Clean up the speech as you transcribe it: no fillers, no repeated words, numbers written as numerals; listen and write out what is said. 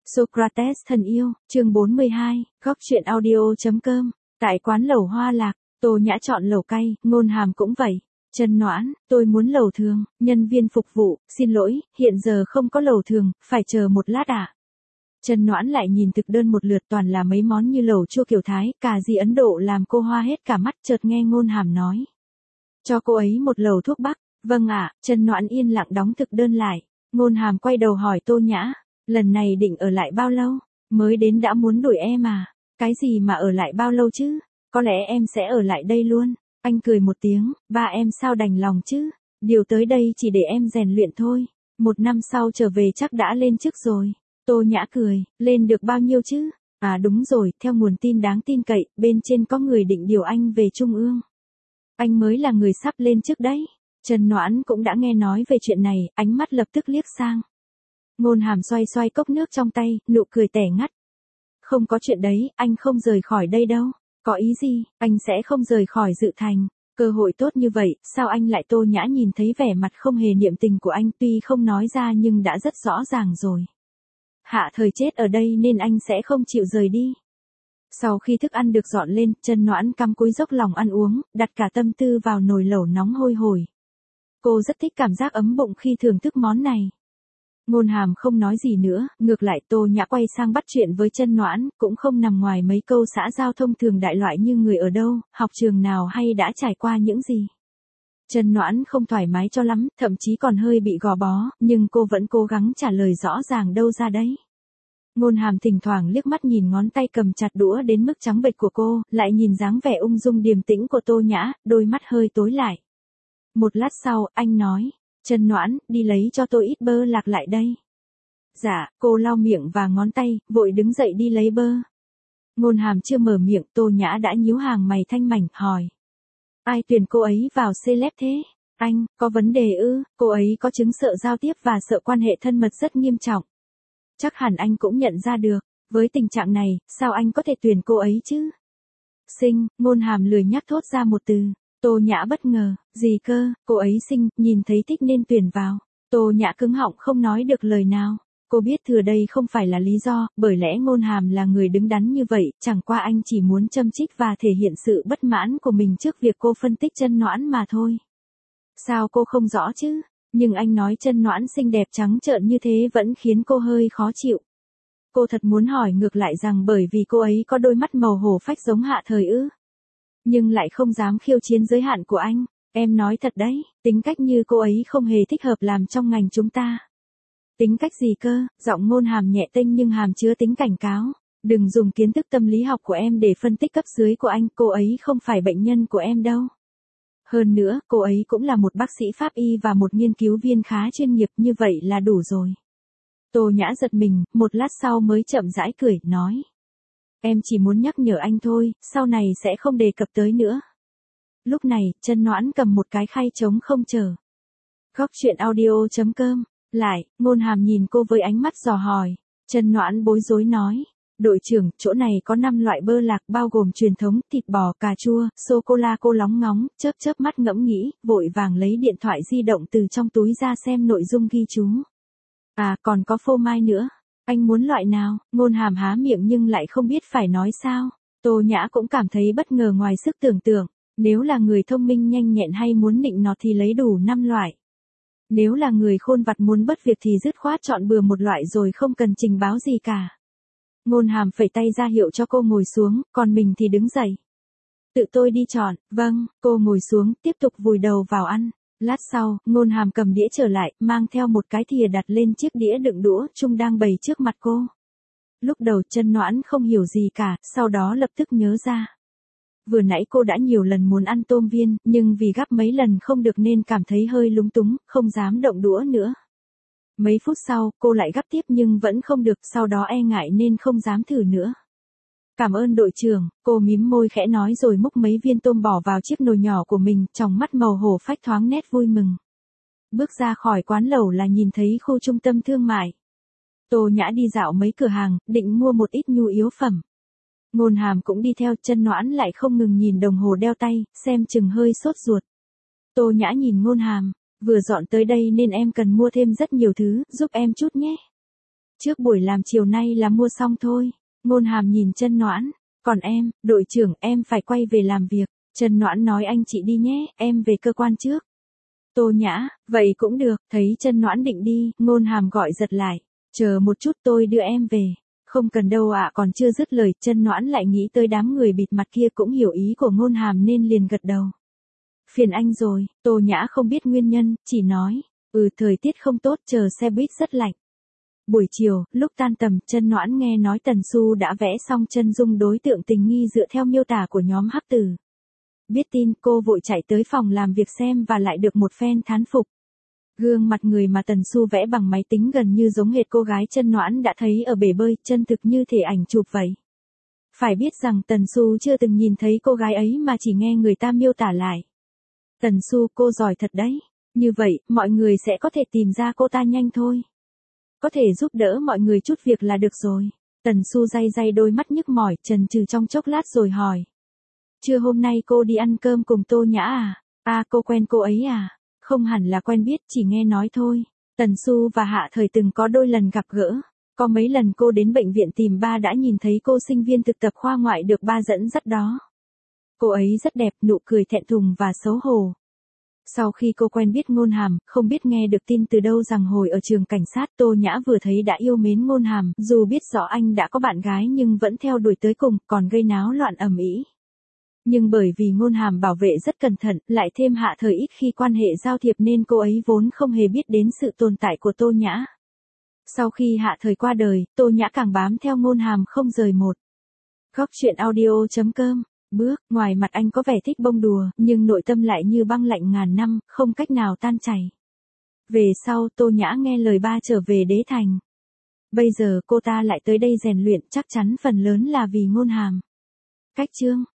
Socrates thân yêu, chương 42, góc truyện audio.com, tại quán lẩu Hoa Lạc, Tô Nhã chọn lẩu cay, Ngôn Hàm cũng vậy. Trần Noãn, tôi muốn lẩu thường, nhân viên phục vụ, xin lỗi, hiện giờ không có lẩu thường, phải chờ một lát ạ. Trần Noãn lại nhìn thực đơn một lượt toàn là mấy món như lẩu chua kiểu Thái, cà ri Ấn Độ làm cô hoa hết cả mắt, chợt nghe Ngôn Hàm nói. Cho cô ấy một lẩu thuốc bắc, vâng ạ, Trần Noãn yên lặng đóng thực đơn lại. Ngôn Hàm quay đầu hỏi Tô Nhã, lần này định ở lại bao lâu, mới đến đã muốn đuổi em à, cái gì mà ở lại bao lâu chứ, có lẽ em sẽ ở lại đây luôn. Anh cười một tiếng, ba em sao đành lòng chứ, điều tới đây chỉ để em rèn luyện thôi, 1 năm sau trở về chắc đã lên chức rồi. Tô Nhã cười, lên được bao nhiêu chứ? À đúng rồi, theo nguồn tin đáng tin cậy, bên trên có người định điều anh về Trung ương. Anh mới là người sắp lên chức đấy. Trần Noãn cũng đã nghe nói về chuyện này, ánh mắt lập tức liếc sang. Ngôn Hàm xoay xoay cốc nước trong tay, nụ cười tẻ ngắt. Không có chuyện đấy, anh không rời khỏi đây đâu. Có ý gì, anh sẽ không rời khỏi Dự Thành. Cơ hội tốt như vậy, sao anh lại? Tô Nhã nhìn thấy vẻ mặt không hề niệm tình của anh, tuy không nói ra nhưng đã rất rõ ràng rồi. Hạ Thời chết ở đây nên anh sẽ không chịu rời đi. Sau khi thức ăn được dọn lên, Trần Noãn cắm cúi dốc lòng ăn uống, đặt cả tâm tư vào nồi lẩu nóng hôi hổi. Cô rất thích cảm giác ấm bụng khi thưởng thức món này. Ngôn Hàm không nói gì nữa, ngược lại Tô Nhã quay sang bắt chuyện với Trần Noãn, cũng không nằm ngoài mấy câu xã giao thông thường đại loại như người ở đâu, học trường nào hay đã trải qua những gì. Trần Noãn không thoải mái cho lắm, thậm chí còn hơi bị gò bó, nhưng cô vẫn cố gắng trả lời rõ ràng đâu ra đấy. Ngôn Hàm thỉnh thoảng liếc mắt nhìn ngón tay cầm chặt đũa đến mức trắng bệch của cô, lại nhìn dáng vẻ ung dung điềm tĩnh của Tô Nhã, đôi mắt hơi tối lại. Một lát sau, anh nói, Trần Noãn, đi lấy cho tôi ít bơ lạc lại đây. Dạ, cô lau miệng và ngón tay, vội đứng dậy đi lấy bơ. Ngôn Hàm chưa mở miệng, Tô Nhã đã nhíu hàng mày thanh mảnh, hỏi. Ai tuyển cô ấy vào celeb thế? Anh, có vấn đề ư? Cô ấy có chứng sợ giao tiếp và sợ quan hệ thân mật rất nghiêm trọng. Chắc hẳn anh cũng nhận ra được, với tình trạng này, sao anh có thể tuyển cô ấy chứ? Ngôn Hàm lười nhắc thốt ra một từ. Tô Nhã bất ngờ, gì cơ, cô ấy xinh, nhìn thấy thích nên tuyển vào. Tô Nhã cứng họng không nói được lời nào. Cô biết thừa đây không phải là lý do, bởi lẽ Ngôn Hàm là người đứng đắn như vậy, chẳng qua anh chỉ muốn châm chích và thể hiện sự bất mãn của mình trước việc cô phân tích Trần Noãn mà thôi. Sao cô không rõ chứ? Nhưng anh nói Trần Noãn xinh đẹp trắng trợn như thế vẫn khiến cô hơi khó chịu. Cô thật muốn hỏi ngược lại rằng bởi vì cô ấy có đôi mắt màu hổ phách giống Hạ Thời ư? Nhưng lại không dám khiêu chiến giới hạn của anh. Em nói thật đấy, tính cách như cô ấy không hề thích hợp làm trong ngành chúng ta. Tính cách gì cơ? Giọng Ngôn Hàm nhẹ tênh nhưng hàm chứa tính cảnh cáo. Đừng dùng kiến thức tâm lý học của em để phân tích cấp dưới của anh, cô ấy không phải bệnh nhân của em đâu. Hơn nữa, cô ấy cũng là một bác sĩ pháp y và một nghiên cứu viên khá chuyên nghiệp, như vậy là đủ rồi. Tô Nhã giật mình, một lát sau mới chậm rãi cười, nói. Em chỉ muốn nhắc nhở anh thôi, sau này sẽ không đề cập tới nữa. Lúc này, Trần Noãn cầm một cái khay trống không chờ. Góc truyện audio.com. Lại, Ngôn Hàm nhìn cô với ánh mắt dò hỏi. Trần Noãn bối rối nói. Đội trưởng, chỗ này có 5 loại bơ lạc bao gồm truyền thống, thịt bò, cà chua, sô-cô-la. Cô lóng ngóng, chớp mắt ngẫm nghĩ, vội vàng lấy điện thoại di động từ trong túi ra xem nội dung ghi chú. À, còn có phô mai nữa. Anh muốn loại nào? Ngôn Hàm há miệng nhưng lại không biết phải nói sao. Tô Nhã cũng cảm thấy bất ngờ ngoài sức tưởng tượng. Nếu là người thông minh nhanh nhẹn hay muốn nịnh nọt thì lấy đủ 5 loại. Nếu là người khôn vặt muốn bớt việc thì dứt khoát chọn bừa một loại rồi không cần trình báo gì cả. Ngôn Hàm phẩy tay ra hiệu cho cô ngồi xuống, còn mình thì đứng dậy. Tự tôi đi chọn, vâng, cô ngồi xuống, tiếp tục vùi đầu vào ăn. Lát sau, Ngôn Hàm cầm đĩa trở lại, mang theo một cái thìa đặt lên chiếc đĩa đựng đũa chung đang bày trước mặt cô. Lúc đầu Trần Noãn không hiểu gì cả, sau đó lập tức nhớ ra. Vừa nãy cô đã nhiều lần muốn ăn tôm viên, nhưng vì gắp mấy lần không được nên cảm thấy hơi lúng túng, không dám động đũa nữa. Mấy phút sau, cô lại gắp tiếp nhưng vẫn không được, sau đó e ngại nên không dám thử nữa. Cảm ơn đội trưởng, cô mím môi khẽ nói rồi múc mấy viên tôm bỏ vào chiếc nồi nhỏ của mình, trong mắt màu hổ phách thoáng nét vui mừng. Bước ra khỏi quán lẩu là nhìn thấy khu trung tâm thương mại. Tô Nhã đi dạo mấy cửa hàng, định mua một ít nhu yếu phẩm. Ngôn Hàm cũng đi theo, Trần Noãn lại không ngừng nhìn đồng hồ đeo tay, xem chừng hơi sốt ruột. Tô Nhã nhìn Ngôn Hàm, vừa dọn tới đây nên em cần mua thêm rất nhiều thứ, giúp em chút nhé. Trước buổi làm chiều nay là mua xong thôi. Ngôn Hàm nhìn Chân Noãn, còn em, đội trưởng, em phải quay về làm việc. Chân Noãn nói anh chị đi nhé, em về cơ quan trước. Tô Nhã, vậy cũng được, thấy Chân Noãn định đi, Ngôn Hàm gọi giật lại. Chờ một chút tôi đưa em về. Không cần đâu ạ, còn chưa dứt lời, Chân Noãn lại nghĩ tới đám người bịt mặt kia cũng hiểu ý của Ngôn Hàm nên liền gật đầu. Phiền anh rồi, Tô Nhã không biết nguyên nhân, chỉ nói, thời tiết không tốt, chờ xe buýt rất lạnh. Buổi chiều, lúc tan tầm, Chân Noãn nghe nói Tần Xu đã vẽ xong chân dung đối tượng tình nghi dựa theo miêu tả của nhóm hắc tử. Biết tin, cô vội chạy tới phòng làm việc xem và lại được một phen thán phục. Gương mặt người mà Tần Xu vẽ bằng máy tính gần như giống hệt cô gái Chân Noãn đã thấy ở bể bơi, chân thực như thể ảnh chụp vậy. Phải biết rằng Tần Xu chưa từng nhìn thấy cô gái ấy mà chỉ nghe người ta miêu tả lại. Tần Xu, cô giỏi thật đấy. Như vậy, mọi người sẽ có thể tìm ra cô ta nhanh thôi. Có thể giúp đỡ mọi người chút việc là được rồi. Tần Xu day day đôi mắt nhức mỏi, chần chừ trong chốc lát rồi hỏi. Trưa hôm nay cô đi ăn cơm cùng Tô Nhã à? À, cô quen cô ấy à? Không hẳn là quen biết, chỉ nghe nói thôi. Tần Xu và Hạ Thời từng có đôi lần gặp gỡ. Có mấy lần cô đến bệnh viện tìm ba đã nhìn thấy cô sinh viên thực tập khoa ngoại được ba dẫn dắt đó. Cô ấy rất đẹp, nụ cười thẹn thùng và xấu hổ. Sau khi cô quen biết Ngôn Hàm, không biết nghe được tin từ đâu rằng hồi ở trường cảnh sát Tô Nhã vừa thấy đã yêu mến Ngôn Hàm, dù biết rõ anh đã có bạn gái nhưng vẫn theo đuổi tới cùng, còn gây náo loạn ầm ĩ. Nhưng bởi vì Ngôn Hàm bảo vệ rất cẩn thận, lại thêm Hạ Thời ít khi quan hệ giao thiệp nên cô ấy vốn không hề biết đến sự tồn tại của Tô Nhã. Sau khi Hạ Thời qua đời, Tô Nhã càng bám theo Ngôn Hàm không rời một. Góc truyện audio.com. Bước, ngoài mặt anh có vẻ thích bông đùa, nhưng nội tâm lại như băng lạnh ngàn năm, không cách nào tan chảy. Về sau, Tô Nhã nghe lời ba trở về Đế Thành. Bây giờ cô ta lại tới đây rèn luyện, chắc chắn phần lớn là vì Ngôn Hàm. Cách chương